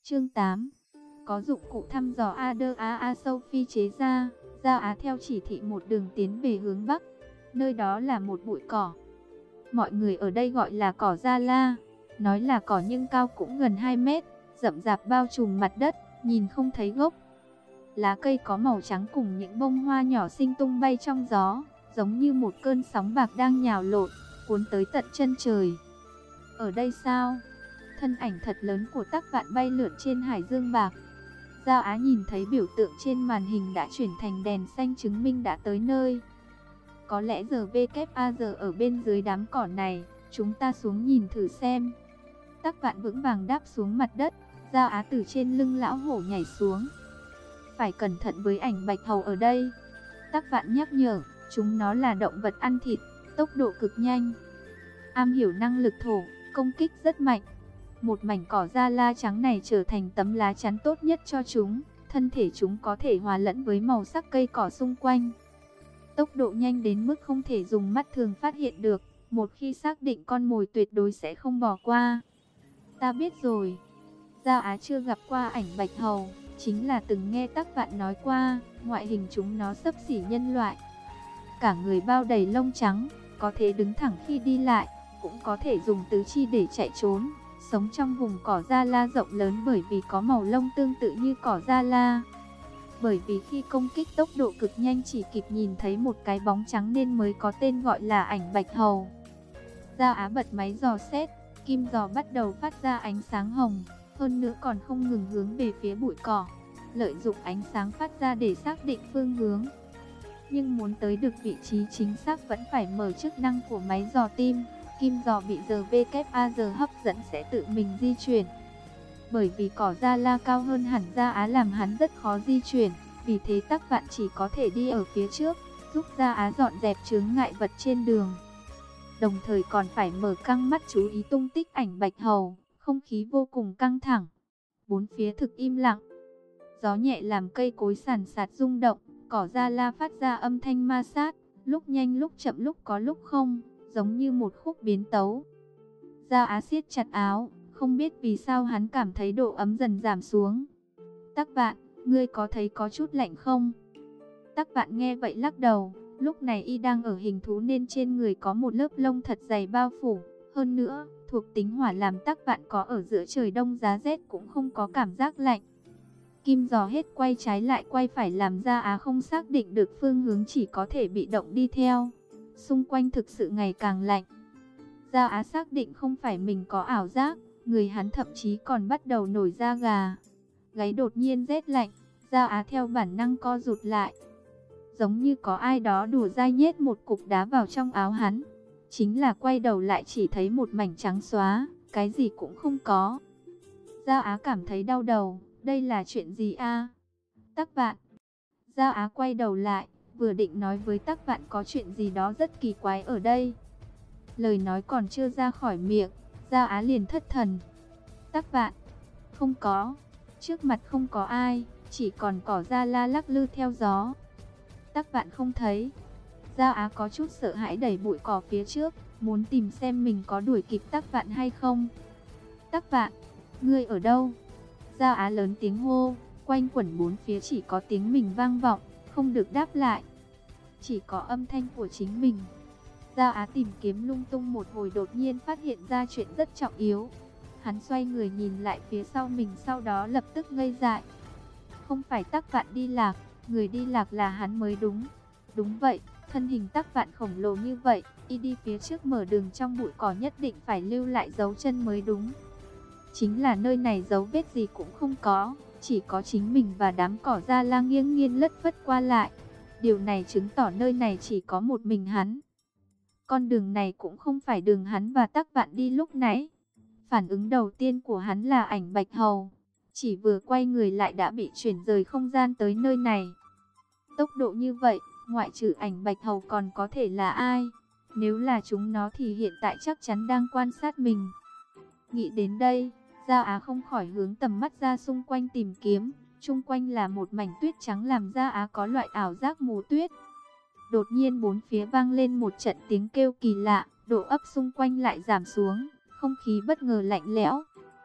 Chương 8. Có dụng cụ thăm dò ADAA Sophie chế ra, Giao Á theo chỉ thị một đường tiến về hướng Bắc. Nơi đó là một bụi cỏ. Mọi người ở đây gọi là cỏ Gia La. Nói là cỏ nhưng cao cũng gần 2 mét, rậm rạp bao trùm mặt đất, nhìn không thấy gốc. Lá cây có màu trắng cùng những bông hoa nhỏ xinh tung bay trong gió, giống như một cơn sóng bạc đang nhào lộn, cuốn tới tận chân trời. Ở đây sao? Thân ảnh thật lớn của Tắc Vạn bay lượn trên hải dương bạc. Giao Á nhìn thấy biểu tượng trên màn hình đã chuyển thành đèn xanh chứng minh đã tới nơi. Có lẽ giờ WAG ở bên dưới đám cỏ này, chúng ta xuống nhìn thử xem. Tắc Vạn vững vàng đáp xuống mặt đất, Giao Á từ trên lưng lão hổ nhảy xuống. Phải cẩn thận với ảnh bạch hầu ở đây. Tắc Vạn nhắc nhở, chúng nó là động vật ăn thịt, tốc độ cực nhanh, am hiểu năng lực thổ, công kích rất mạnh. Một mảnh cỏ Gia La trắng này trở thành tấm lá chắn tốt nhất cho chúng, thân thể chúng có thể hòa lẫn với màu sắc cây cỏ xung quanh. Tốc độ nhanh đến mức không thể dùng mắt thường phát hiện được, một khi xác định con mồi tuyệt đối sẽ không bỏ qua. Ta biết rồi. Giao Á chưa gặp qua ảnh bạch hầu, chính là từng nghe Tắc Vạn nói qua, ngoại hình chúng nó xấp xỉ nhân loại. Cả người bao đầy lông trắng, có thể đứng thẳng khi đi lại, cũng có thể dùng tứ chi để chạy trốn. Sống trong vùng cỏ Gia La rộng lớn bởi vì có màu lông tương tự như cỏ Gia La. Bởi vì khi công kích tốc độ cực nhanh chỉ kịp nhìn thấy một cái bóng trắng nên mới có tên gọi là ảnh bạch hầu. Giao Á bật máy dò xét, kim dò bắt đầu phát ra ánh sáng hồng, hơn nữa còn không ngừng hướng về phía bụi cỏ, lợi dụng ánh sáng phát ra để xác định phương hướng. Nhưng muốn tới được vị trí chính xác vẫn phải mở chức năng của máy dò tim. Kim dò bị giờ WAG hấp dẫn sẽ tự mình di chuyển. Bởi vì cỏ Gia La cao hơn hẳn Gia Á làm hắn rất khó di chuyển, vì thế Tắc Vạn chỉ có thể đi ở phía trước, giúp Gia Á dọn dẹp chướng ngại vật trên đường. Đồng thời còn phải mở căng mắt chú ý tung tích ảnh bạch hầu, không khí vô cùng căng thẳng. Bốn phía thực im lặng. Gió nhẹ làm cây cối sàn sạt rung động, cỏ Gia La phát ra âm thanh ma sát, lúc nhanh lúc chậm lúc có lúc không, giống như một khúc biến tấu. Giao Á siết chặt áo, không biết vì sao hắn cảm thấy độ ấm dần giảm xuống. Tắc Vạn, ngươi có thấy có chút lạnh không? Tắc Vạn nghe vậy lắc đầu, lúc này y đang ở hình thú nên trên người có một lớp lông thật dày bao phủ. Hơn nữa, thuộc tính hỏa làm Tắc Vạn có ở giữa trời đông giá rét cũng không có cảm giác lạnh. Kim dò hết quay trái lại quay phải làm Giao Á không xác định được phương hướng, chỉ có thể bị động đi theo. Xung quanh thực sự ngày càng lạnh. Giao Á xác định không phải mình có ảo giác, người hắn thậm chí còn bắt đầu nổi da gà. Gáy đột nhiên rét lạnh, Giao Á theo bản năng co rụt lại. Giống như có ai đó đùa dai nhét một cục đá vào trong áo hắn. Chính là quay đầu lại chỉ thấy một mảnh trắng xóa, cái gì cũng không có. Giao Á cảm thấy đau đầu, đây là chuyện gì a? Tắc Vạn. Giao Á quay đầu lại, vừa định nói với Tắc Vạn có chuyện gì đó rất kỳ quái ở đây. Lời nói còn chưa ra khỏi miệng, Giao Á liền thất thần. Tắc Vạn, không có, trước mặt không có ai, chỉ còn cỏ Gia La lắc lư theo gió. Tắc Vạn không thấy. Giao Á có chút sợ hãi đẩy bụi cỏ phía trước, muốn tìm xem mình có đuổi kịp Tắc Vạn hay không. Tắc Vạn, ngươi ở đâu? Giao Á lớn tiếng hô, quanh quẩn bốn phía chỉ có tiếng mình vang vọng, không được đáp lại. Chỉ có âm thanh của chính mình. Giao Á tìm kiếm lung tung một hồi đột nhiên phát hiện ra chuyện rất trọng yếu. Hắn xoay người nhìn lại phía sau mình, sau đó lập tức ngây dại. Không phải Tắc Vạn đi lạc, người đi lạc là hắn mới đúng. Đúng vậy, thân hình Tắc Vạn khổng lồ như vậy, y đi phía trước mở đường trong bụi cỏ nhất định phải lưu lại dấu chân mới đúng. Chính là nơi này dấu vết gì cũng không có, chỉ có chính mình và đám cỏ Gia La nghiêng nghiêng lất phất qua lại. Điều này chứng tỏ nơi này chỉ có một mình hắn. Con đường này cũng không phải đường hắn và Tắc Vạn đi lúc nãy. Phản ứng đầu tiên của hắn là ảnh bạch hầu. Chỉ vừa quay người lại đã bị chuyển rời không gian tới nơi này. Tốc độ như vậy, ngoại trừ ảnh bạch hầu còn có thể là ai? Nếu là chúng nó thì hiện tại chắc chắn đang quan sát mình. Nghĩ đến đây, Giao Á không khỏi hướng tầm mắt ra xung quanh tìm kiếm. Xung quanh là một mảnh tuyết trắng làm Giao Á có loại ảo giác mù tuyết. Đột nhiên bốn phía vang lên một trận tiếng kêu kỳ lạ, độ ấp xung quanh lại giảm xuống, không khí bất ngờ lạnh lẽo.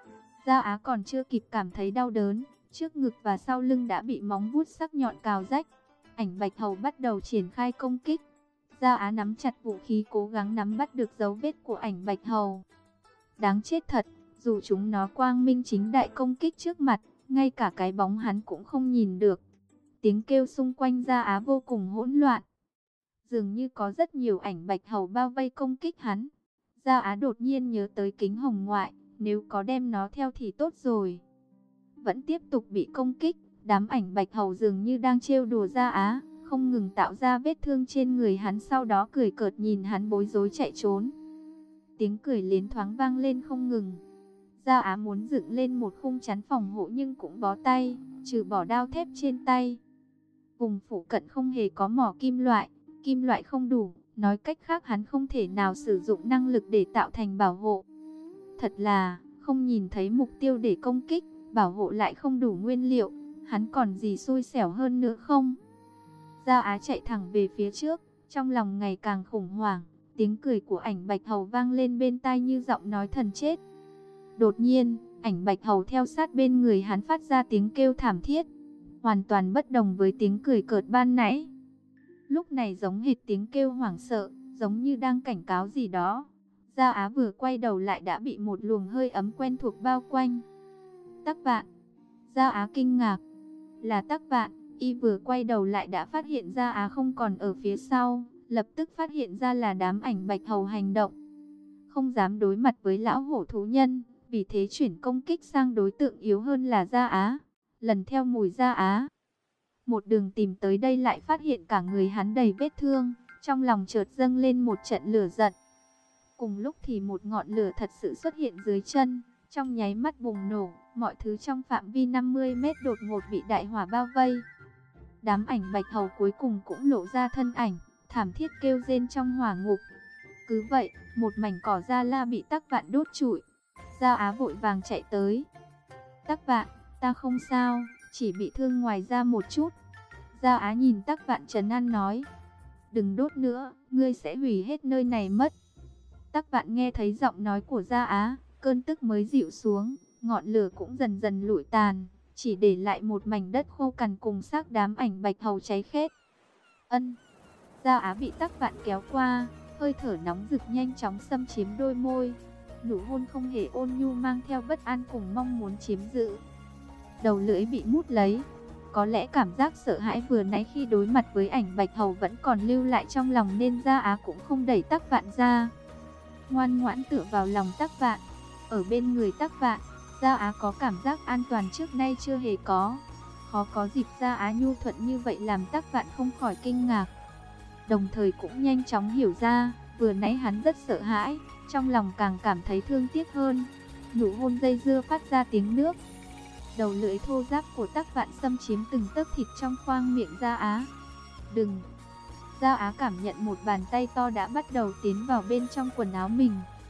Gia Á còn chưa kịp cảm thấy đau đớn, trước ngực và sau lưng đã bị móng vuốt sắc nhọn cào rách. Ảnh Bạch Hầu bắt đầu triển khai công kích. Gia Á nắm chặt vũ khí cố gắng nắm bắt được dấu vết của Ảnh Bạch Hầu. Đáng chết thật, dù chúng nó quang minh chính đại công kích trước mặt, ngay cả cái bóng hắn cũng không nhìn được. Tiếng kêu xung quanh Gia Á vô cùng hỗn loạn. Dường như có rất nhiều Ảnh Bạch Hầu bao vây công kích hắn. Gia Á đột nhiên nhớ tới kính hồng ngoại, nếu có đem nó theo thì tốt rồi. Vẫn tiếp tục bị công kích, đám Ảnh Bạch Hầu dường như đang trêu đùa Gia Á, không ngừng tạo ra vết thương trên người hắn, sau đó cười cợt nhìn hắn bối rối chạy trốn. Tiếng cười liến thoáng vang lên không ngừng. Gia Á muốn dựng lên một khung chắn phòng hộ nhưng cũng bó tay, trừ bỏ đao thép trên tay. Vùng phụ cận không hề có mỏ kim loại không đủ, nói cách khác hắn không thể nào sử dụng năng lực để tạo thành bảo hộ. Thật là, không nhìn thấy mục tiêu để công kích, bảo hộ lại không đủ nguyên liệu, hắn còn gì xui xẻo hơn nữa không? Gia Á chạy thẳng về phía trước, trong lòng ngày càng khủng hoảng, tiếng cười của Ảnh Bạch Hầu vang lên bên tai như giọng nói thần chết. Đột nhiên, Ảnh Bạch Hầu theo sát bên người hắn phát ra tiếng kêu thảm thiết, hoàn toàn bất đồng với tiếng cười cợt ban nãy. Lúc này giống hệt tiếng kêu hoảng sợ, giống như đang cảnh cáo gì đó. Gia Á vừa quay đầu lại đã bị một luồng hơi ấm quen thuộc bao quanh. Tắc Vạn. Gia Á kinh ngạc. Là Tắc Vạn. Y vừa quay đầu lại đã phát hiện Gia Á không còn ở phía sau, lập tức phát hiện ra là đám Ảnh Bạch Hầu hành động. Không dám đối mặt với lão hổ thú nhân, vì thế chuyển công kích sang đối tượng yếu hơn là Gia Á. Lần theo mùi Gia Á, một đường tìm tới đây lại phát hiện cả người hắn đầy vết thương, trong lòng chợt dâng lên một trận lửa giận. Cùng lúc thì một ngọn lửa thật sự xuất hiện dưới chân, trong nháy mắt bùng nổ, mọi thứ trong phạm vi 50 mét đột ngột bị đại hỏa bao vây. Đám Ảnh Bạch Hầu cuối cùng cũng lộ ra thân ảnh, thảm thiết kêu rên trong hỏa ngục. Cứ vậy, một mảnh cỏ Gia La bị Tắc Vạn đốt trụi. Gia Á vội vàng chạy tới. Tắc Vạn, ta không sao, chỉ bị thương ngoài da một chút. Gia Á nhìn Tắc Vạn trấn an nói, đừng đốt nữa, ngươi sẽ hủy hết nơi này mất. Tắc Vạn nghe thấy giọng nói của Gia Á, cơn tức mới dịu xuống, ngọn lửa cũng dần dần lụi tàn, chỉ để lại một mảnh đất khô cằn cùng xác đám Ảnh Bạch Hầu cháy khét. Ân. Gia Á bị Tắc Vạn kéo qua, hơi thở nóng rực nhanh chóng xâm chiếm đôi môi. Nụ hôn không hề ôn nhu mang theo bất an cùng mong muốn chiếm giữ. Đầu lưỡi bị mút lấy. Có lẽ cảm giác sợ hãi vừa nãy khi đối mặt với Ảnh Bạch Hầu vẫn còn lưu lại trong lòng nên Gia Á cũng không đẩy Tắc Vạn ra. Ngoan ngoãn tựa vào lòng Tắc Vạn. Ở bên người Tắc Vạn, Gia Á có cảm giác an toàn trước nay chưa hề có. Khó có dịp Gia Á nhu thuận như vậy làm Tắc Vạn không khỏi kinh ngạc. Đồng thời cũng nhanh chóng hiểu ra, vừa nãy hắn rất sợ hãi, trong lòng càng cảm thấy thương tiếc hơn. Nụ hôn dây dưa phát ra tiếng nước. Đầu lưỡi thô ráp của Tắc Vạn xâm chiếm từng tấc thịt trong khoang miệng Gia Á. Đừng! Gia Á cảm nhận một bàn tay to đã bắt đầu tiến vào bên trong quần áo mình.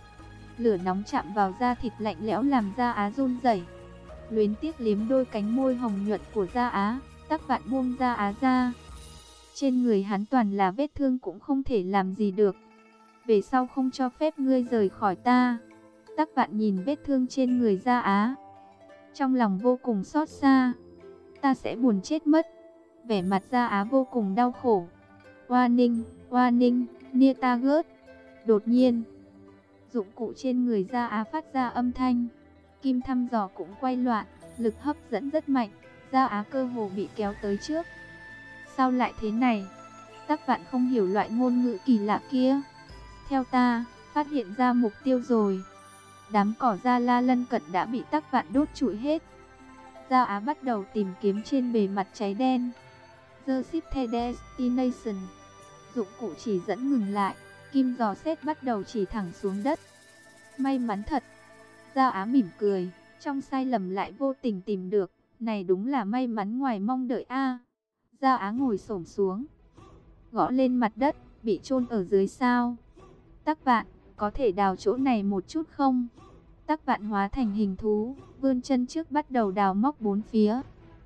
Lửa nóng chạm vào da thịt lạnh lẽo làm Gia Á run rẩy. Luyến tiếc liếm đôi cánh môi hồng nhuận của Gia Á, Tắc Vạn buông Gia Á ra. Trên người hắn toàn là vết thương cũng không thể làm gì được. Về sau không cho phép ngươi rời khỏi ta. Tắc Vạn nhìn vết thương trên người Gia Á, trong lòng vô cùng xót xa. Ta sẽ buồn chết mất. Vẻ mặt Gia Á vô cùng đau khổ. Oa ninh, nia ta gớt. Đột nhiên, dụng cụ trên người Gia Á phát ra âm thanh. Kim thăm dò cũng quay loạn, lực hấp dẫn rất mạnh. Gia Á cơ hồ bị kéo tới trước. Sao lại thế này? Tắc Vạn không hiểu loại ngôn ngữ kỳ lạ kia. Theo ta, phát hiện ra mục tiêu rồi. Đám cỏ Gia La lân cận đã bị Tắc Vạn đốt trụi hết. Gia Á bắt đầu tìm kiếm trên bề mặt cháy đen. The Ship The Destination. Dụng cụ chỉ dẫn ngừng lại. Kim giò xét bắt đầu chỉ thẳng xuống đất. May mắn thật. Gia Á mỉm cười. Trong sai lầm lại vô tình tìm được. Này đúng là may mắn ngoài mong đợi a. Gia Á ngồi xổm xuống, gõ lên mặt đất. Bị chôn ở dưới sao? Tắc Vạn, có thể đào chỗ này một chút không? Tắc Vạn hóa thành hình thú, vươn chân trước bắt đầu đào móc bốn phía.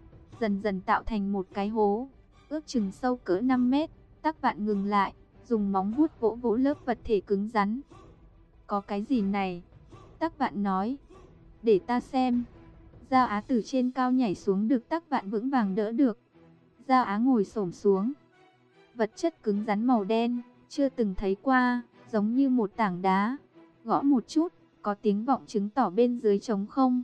Dần dần tạo thành một cái hố, ước chừng sâu cỡ 5 mét. Tắc Vạn ngừng lại, dùng móng vuốt vỗ vỗ lớp vật thể cứng rắn. Có cái gì này? Tắc Vạn nói. Để ta xem. Gia Á từ trên cao nhảy xuống được Tắc Vạn vững vàng đỡ được. Gia Á ngồi xổm xuống. Vật chất cứng rắn màu đen, chưa từng thấy qua, giống như một tảng đá. Gõ một chút, có tiếng vọng chứng tỏ bên dưới trống không.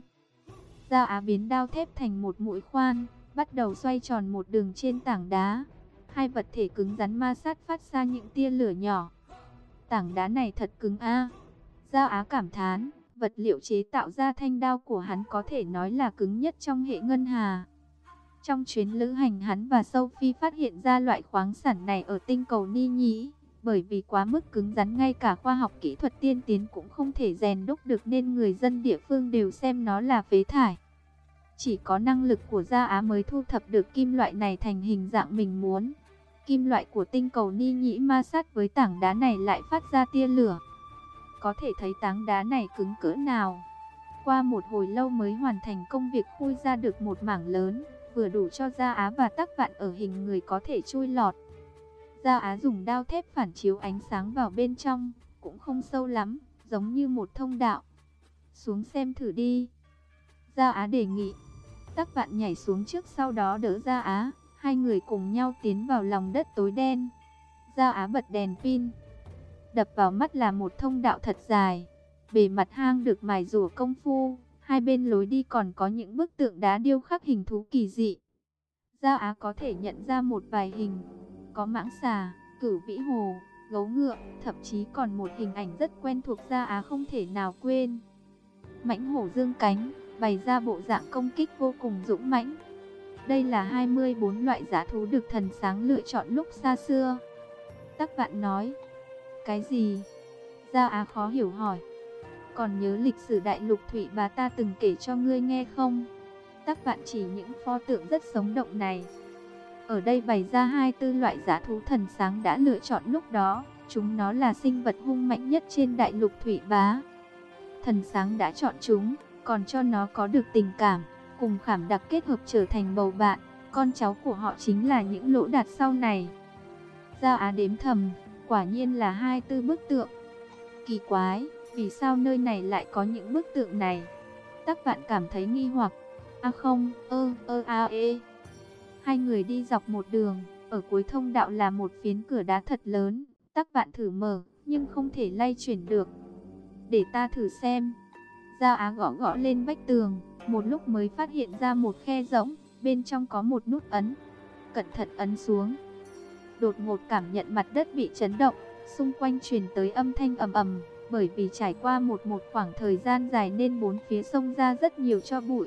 Gia Á biến đao thép thành một mũi khoan, bắt đầu xoay tròn một đường trên tảng đá. Hai vật thể cứng rắn ma sát phát ra những tia lửa nhỏ. Tảng đá này thật cứng a. Gia Á cảm thán, vật liệu chế tạo ra thanh đao của hắn có thể nói là cứng nhất trong hệ ngân hà. Trong chuyến lữ hành hắn và Sophie phát hiện ra loại khoáng sản này ở tinh cầu Ni Nhĩ. Bởi vì quá mức cứng rắn, ngay cả khoa học kỹ thuật tiên tiến cũng không thể rèn đúc được, nên người dân địa phương đều xem nó là phế thải. Chỉ có năng lực của Gia Á mới thu thập được kim loại này thành hình dạng mình muốn. Kim loại của tinh cầu Ni Nhĩ ma sát với tảng đá này lại phát ra tia lửa. Có thể thấy tảng đá này cứng cỡ nào. Qua một hồi lâu mới hoàn thành công việc khui ra được một mảng lớn, vừa đủ cho Gia Á và Tắc Vạn ở hình người có thể chui lọt. Gia Á dùng đao thép phản chiếu ánh sáng vào bên trong, cũng không sâu lắm, giống như một thông đạo. Xuống xem thử đi. Gia Á đề nghị. Tắc Vạn nhảy xuống trước, sau đó đỡ Gia Á. Hai người cùng nhau tiến vào lòng đất tối đen. Gia Á bật đèn pin. Đập vào mắt là một thông đạo thật dài. Bề mặt hang được mài rũa công phu. Hai bên lối đi còn có những bức tượng đá điêu khắc hình thú kỳ dị. Gia Á có thể nhận ra một vài hình. Có mãng xà, cửu vĩ hồ, gấu ngựa, thậm chí còn một hình ảnh rất quen thuộc Gia Á không thể nào quên. Mãnh hổ dương cánh, bày ra bộ dạng công kích vô cùng dũng mãnh. Đây là 24 loại dã thú được thần sáng lựa chọn lúc xa xưa. Tắc Vạn nói. Cái gì? Gia Á khó hiểu hỏi. Còn nhớ lịch sử đại lục Thụy Bá ta từng kể cho ngươi nghe không? Tắc Vạn chỉ những pho tượng rất sống động này. Ở đây bày ra 24 loại dã thú thần sáng đã lựa chọn lúc đó. Chúng nó là sinh vật hung mạnh nhất trên đại lục Thụy Bá. Thần sáng đã chọn chúng, còn cho nó có được tình cảm, cùng khảm đặc kết hợp trở thành bầu bạn. Con cháu của họ chính là những Lỗ Đạt sau này. Gia Á đếm thầm, quả nhiên là 24 bức tượng. Kỳ quái, vì sao nơi này lại có những bức tượng này? Tắc Vạn cảm thấy nghi hoặc. A không, Hai người đi dọc một đường, ở cuối thông đạo là một phiến cửa đá thật lớn. Tắc Vạn thử mở, nhưng không thể lay chuyển được. Để ta thử xem. Gia Á gõ gõ lên vách tường, một lúc mới phát hiện ra một khe rỗng, bên trong có một nút ấn. Cẩn thận ấn xuống. Đột ngột cảm nhận mặt đất bị chấn động, xung quanh truyền tới âm thanh ầm ầm, bởi vì trải qua một khoảng thời gian dài nên bốn phía xông ra rất nhiều tro bụi.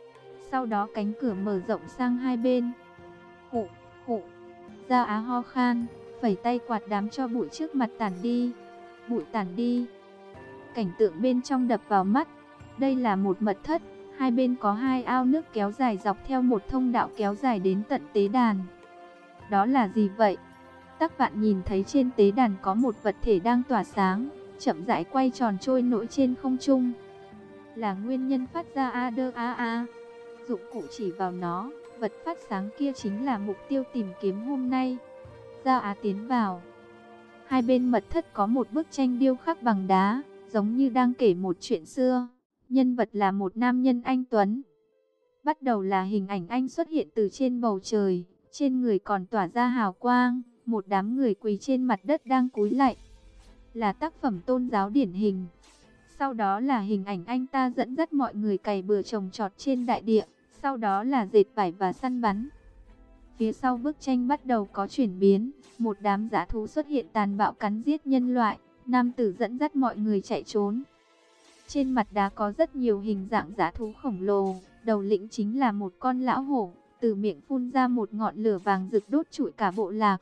Sau đó cánh cửa mở rộng sang hai bên. Hụ, hụ. Gia Á ho khan, phẩy tay quạt đám tro bụi trước mặt tản đi. Bụi tản đi. Cảnh tượng bên trong đập vào mắt. Đây là một mật thất, hai bên có hai ao nước kéo dài dọc theo một thông đạo kéo dài đến tận tế đàn. Đó là gì vậy? Tắc Vạn nhìn thấy trên tế đàn có một vật thể đang tỏa sáng, chậm rãi quay tròn trôi nổi trên không trung. Là nguyên nhân phát ra ADAA. Dụng cụ chỉ vào nó, vật phát sáng kia chính là mục tiêu tìm kiếm hôm nay. Gia Á tiến vào. Hai bên mật thất có một bức tranh điêu khắc bằng đá, giống như đang kể một chuyện xưa. Nhân vật là một nam nhân anh tuấn. Bắt đầu là hình ảnh anh xuất hiện từ trên bầu trời, trên người còn tỏa ra hào quang, một đám người quỳ trên mặt đất đang cúi lạy. Là tác phẩm tôn giáo điển hình. Sau đó là hình ảnh anh ta dẫn dắt mọi người cày bừa trồng trọt trên đại địa, sau đó là dệt vải và săn bắn. Phía sau bức tranh bắt đầu có chuyển biến, một đám dã thú xuất hiện tàn bạo cắn giết nhân loại, nam tử dẫn dắt mọi người chạy trốn. Trên mặt đá có rất nhiều hình dạng dã thú khổng lồ, đầu lĩnh chính là một con lão hổ, từ miệng phun ra một ngọn lửa vàng rực đốt trụi cả bộ lạc.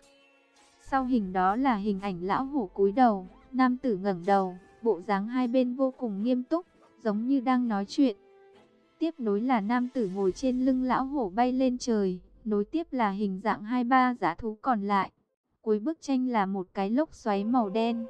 Sau hình đó là hình ảnh lão hổ cúi đầu, nam tử ngẩng đầu, bộ dáng hai bên vô cùng nghiêm túc, giống như đang nói chuyện. Tiếp nối là nam tử ngồi trên lưng lão hổ bay lên trời, nối tiếp là hình dạng 2-3 dã thú còn lại. Cuối bức tranh là một cái lốc xoáy màu đen.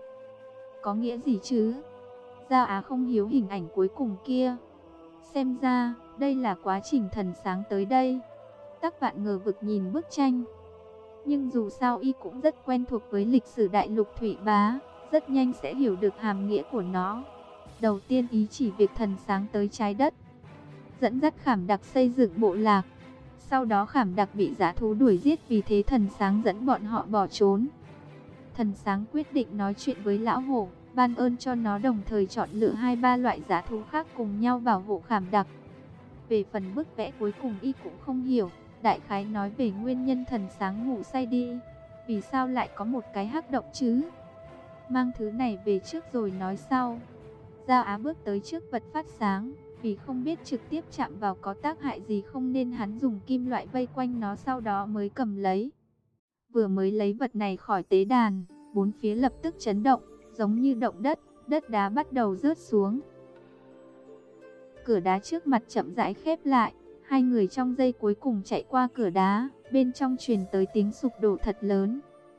Có nghĩa gì chứ? Gia Á không hiểu hình ảnh cuối cùng kia. Xem ra, đây là quá trình thần sáng tới đây. Tắc Vạn ngờ vực nhìn bức tranh. Nhưng dù sao y cũng rất quen thuộc với lịch sử đại lục Thụy Bá, rất nhanh sẽ hiểu được hàm nghĩa của nó. Đầu tiên ý chỉ việc thần sáng tới trái đất, dẫn dắt Khảm Đặc xây dựng bộ lạc. Sau đó Khảm Đặc bị dã thú đuổi giết, vì thế thần sáng dẫn bọn họ bỏ trốn. Thần sáng quyết định nói chuyện với lão hổ, ban ơn cho nó, đồng thời chọn lựa 2-3 loại dã thú khác cùng nhau bảo hộ Khảm Đặc. Về phần bức vẽ cuối cùng y cũng không hiểu, đại khái nói về nguyên nhân thần sáng ngủ say đi. Vì sao lại có một cái hắc động chứ? Mang thứ này về trước rồi nói sau. Giao Á bước tới trước vật phát sáng, vì không biết trực tiếp chạm vào có tác hại gì không nên hắn dùng kim loại vây quanh nó, sau đó mới cầm lấy. Vừa mới lấy vật này khỏi tế đàn, bốn phía lập tức chấn động, giống như động đất, đất đá bắt đầu rớt xuống. Cửa đá trước mặt chậm rãi khép lại, hai người trong giây cuối cùng chạy qua cửa đá, bên trong truyền tới tiếng sụp đổ thật lớn.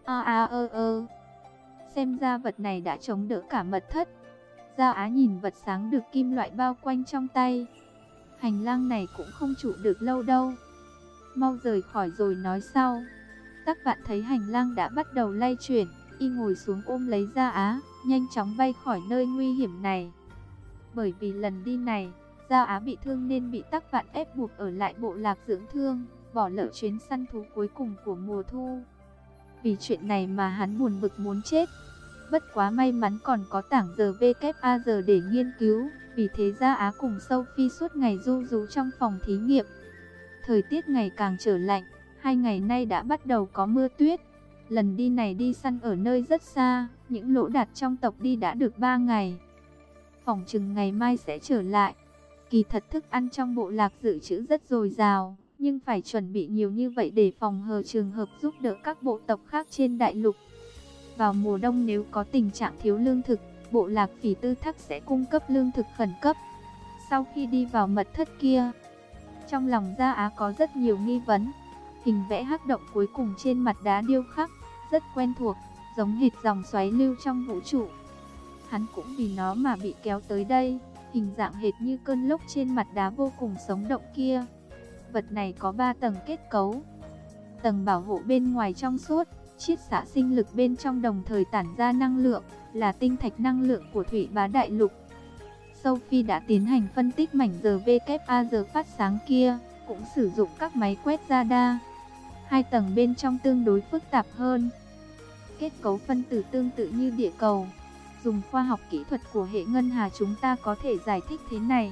Xem ra vật này đã chống đỡ cả mật thất. Giao Á nhìn vật sáng được kim loại bao quanh trong tay. Hành lang này cũng không trụ được lâu đâu. Mau rời khỏi rồi nói sau. Tắc Vạn thấy hành lang đã bắt đầu lay chuyển, y ngồi xuống ôm lấy Giao Á, nhanh chóng bay khỏi nơi nguy hiểm này. Bởi vì lần đi này, Giao Á bị thương nên bị Tắc Vạn ép buộc ở lại bộ lạc dưỡng thương, bỏ lỡ chuyến săn thú cuối cùng của mùa thu. Vì chuyện này mà hắn buồn bực muốn chết. Bất quá may mắn còn có tảng giờ VKAG để nghiên cứu, vì thế Giao Á cùng Sophie suốt ngày ru rú trong phòng thí nghiệm. Thời tiết ngày càng trở lạnh, 2 ngày nay đã bắt đầu có mưa tuyết. Lần đi này đi săn ở nơi rất xa, những lỗ đạt trong tộc đi đã được 3 ngày. Phỏng chừng ngày mai sẽ trở lại. Kỳ thật thức ăn trong bộ lạc dự trữ rất dồi dào, nhưng phải chuẩn bị nhiều như vậy để phòng hờ trường hợp giúp đỡ các bộ tộc khác trên đại lục. Vào mùa đông nếu có tình trạng thiếu lương thực, bộ lạc Phỉ Tư Thắc sẽ cung cấp lương thực khẩn cấp. Sau khi đi vào mật thất kia, trong lòng Giao Á có rất nhiều nghi vấn. Hình vẽ hắc động cuối cùng trên mặt đá điêu khắc, rất quen thuộc, giống hệt dòng xoáy lưu trong vũ trụ. Hắn cũng vì nó mà bị kéo tới đây, hình dạng hệt như cơn lốc trên mặt đá vô cùng sống động kia. Vật này có 3 tầng kết cấu. Tầng bảo hộ bên ngoài trong suốt, chiết xạ sinh lực bên trong đồng thời tản ra năng lượng, là tinh thạch năng lượng của Thủy Bá Đại Lục. Sophie đã tiến hành phân tích mảnh giờ VKAG phát sáng kia, cũng sử dụng các máy quét radar. 2 tầng bên trong tương đối phức tạp hơn. Kết cấu phân tử tương tự như địa cầu. Dùng khoa học kỹ thuật của hệ ngân hà chúng ta có thể giải thích thế này.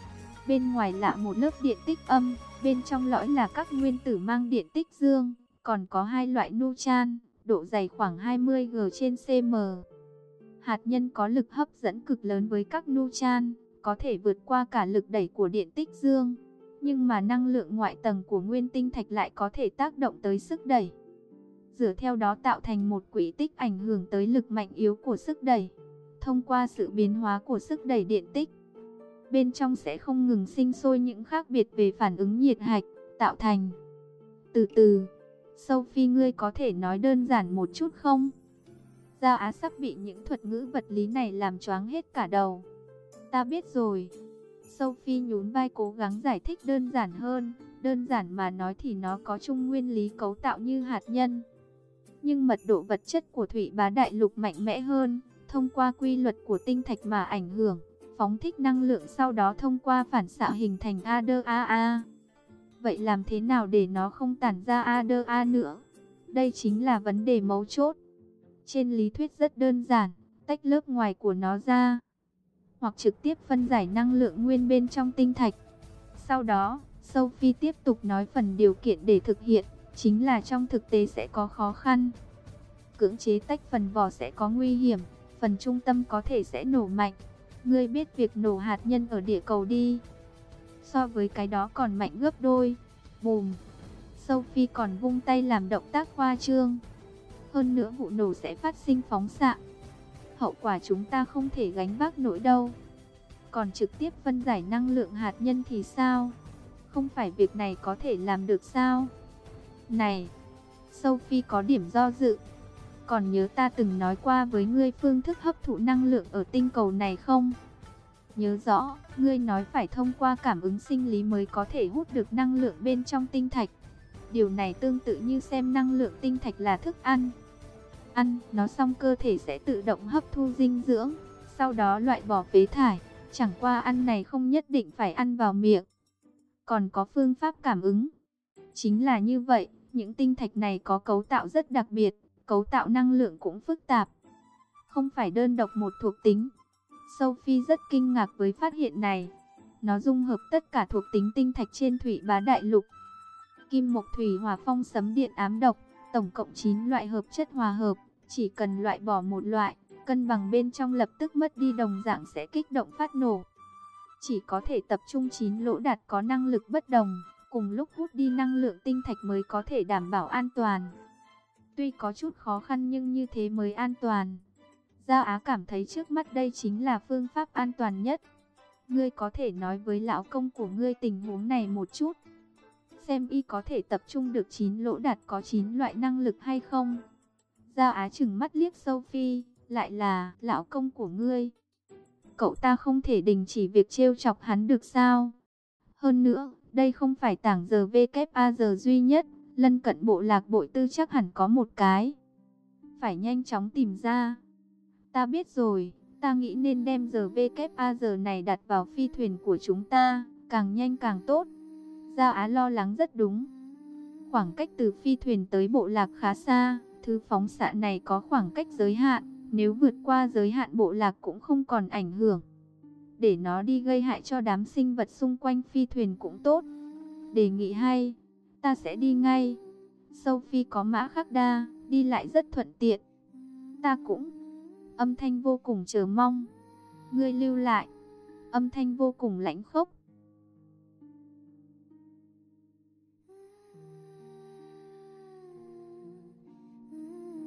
Bên ngoài là một lớp điện tích âm, bên trong lõi là các nguyên tử mang điện tích dương, còn có 2 loại neutron, độ dày khoảng 20G/cm. Hạt nhân có lực hấp dẫn cực lớn với các neutron, có thể vượt qua cả lực đẩy của điện tích dương. Nhưng mà năng lượng ngoại tầng của nguyên tinh thạch lại có thể tác động tới sức đẩy. Dựa theo đó tạo thành một quỹ tích ảnh hưởng tới lực mạnh yếu của sức đẩy. Thông qua sự biến hóa của sức đẩy điện tích, bên trong sẽ không ngừng sinh sôi những khác biệt về phản ứng nhiệt hạch, tạo thành. Từ từ, Sophie ngươi có thể nói đơn giản một chút không? Giao Á sắp bị những thuật ngữ vật lý này làm choáng hết cả đầu. Ta biết rồi. Sophie nhún vai cố gắng giải thích đơn giản hơn. Đơn giản mà nói thì nó có chung nguyên lý cấu tạo như hạt nhân. Nhưng mật độ vật chất của Thủy Bá Đại Lục mạnh mẽ hơn, thông qua quy luật của tinh thạch mà ảnh hưởng, phóng thích năng lượng sau đó thông qua phản xạ hình thành ADAA. Vậy làm thế nào để nó không tản ra ADA nữa? Đây chính là vấn đề mấu chốt. Trên lý thuyết rất đơn giản, tách lớp ngoài của nó ra, hoặc trực tiếp phân giải năng lượng nguyên bên trong tinh thạch. Sau đó, Sophie tiếp tục nói phần điều kiện để thực hiện, chính là trong thực tế sẽ có khó khăn. Cưỡng chế tách phần vỏ sẽ có nguy hiểm, phần trung tâm có thể sẽ nổ mạnh. Ngươi biết việc nổ hạt nhân ở địa cầu đi. So với cái đó còn mạnh gấp đôi. Bùm. Sophie còn vung tay làm động tác khoa trương. Hơn nữa vụ nổ sẽ phát sinh phóng xạ. Hậu quả chúng ta không thể gánh vác nổi đâu. Còn trực tiếp phân giải năng lượng hạt nhân thì sao? Không phải việc này có thể làm được sao? Này, Sophie có điểm do dự. Còn nhớ ta từng nói qua với ngươi phương thức hấp thụ năng lượng ở tinh cầu này không? Nhớ rõ, ngươi nói phải thông qua cảm ứng sinh lý mới có thể hút được năng lượng bên trong tinh thạch. Điều này tương tự như xem năng lượng tinh thạch là thức ăn. Ăn nó xong cơ thể sẽ tự động hấp thu dinh dưỡng, sau đó loại bỏ phế thải. Chẳng qua ăn này không nhất định phải ăn vào miệng, còn có phương pháp cảm ứng. Chính là như vậy, những tinh thạch này có cấu tạo rất đặc biệt, cấu tạo năng lượng cũng phức tạp, không phải đơn độc một thuộc tính. Sophie rất kinh ngạc với phát hiện này. Nó dung hợp tất cả thuộc tính tinh thạch trên Thủy Bá Đại Lục. Kim mộc thủy hỏa phong sấm điện ám độc, tổng cộng 9 loại hợp chất hòa hợp, chỉ cần loại bỏ một loại, cân bằng bên trong lập tức mất đi, đồng dạng sẽ kích động phát nổ. Chỉ có thể tập trung 9 lỗ đạt có năng lực bất đồng, cùng lúc hút đi năng lượng tinh thạch mới có thể đảm bảo an toàn. Tuy có chút khó khăn nhưng như thế mới an toàn. Gia Á cảm thấy trước mắt đây chính là phương pháp an toàn nhất. Ngươi có thể nói với lão công của ngươi tình huống này một chút, xem y có thể tập trung được 9 lỗ đạt có 9 loại năng lực hay không. Gia Á trừng mắt liếc Sophie, lại là lão công của ngươi. Cậu ta không thể đình chỉ việc trêu chọc hắn được sao? Hơn nữa, đây không phải tảng giờ VKA duy nhất, lân cận bộ lạc bội tư chắc hẳn có một cái. Phải nhanh chóng tìm ra. Ta biết rồi, ta nghĩ nên đem giờ VKA này đặt vào phi thuyền của chúng ta, càng nhanh càng tốt. Gia Á lo lắng rất đúng. Khoảng cách từ phi thuyền tới bộ lạc khá xa, thứ phóng xạ này có khoảng cách giới hạn, nếu vượt qua giới hạn bộ lạc cũng không còn ảnh hưởng. Để nó đi gây hại cho đám sinh vật xung quanh phi thuyền cũng tốt. Đề nghị hay, ta sẽ đi ngay. Sophie có mã khắc đa, đi lại rất thuận tiện. Ta cũng. Âm thanh vô cùng chờ mong. Ngươi lưu lại. Âm thanh vô cùng lãnh khốc.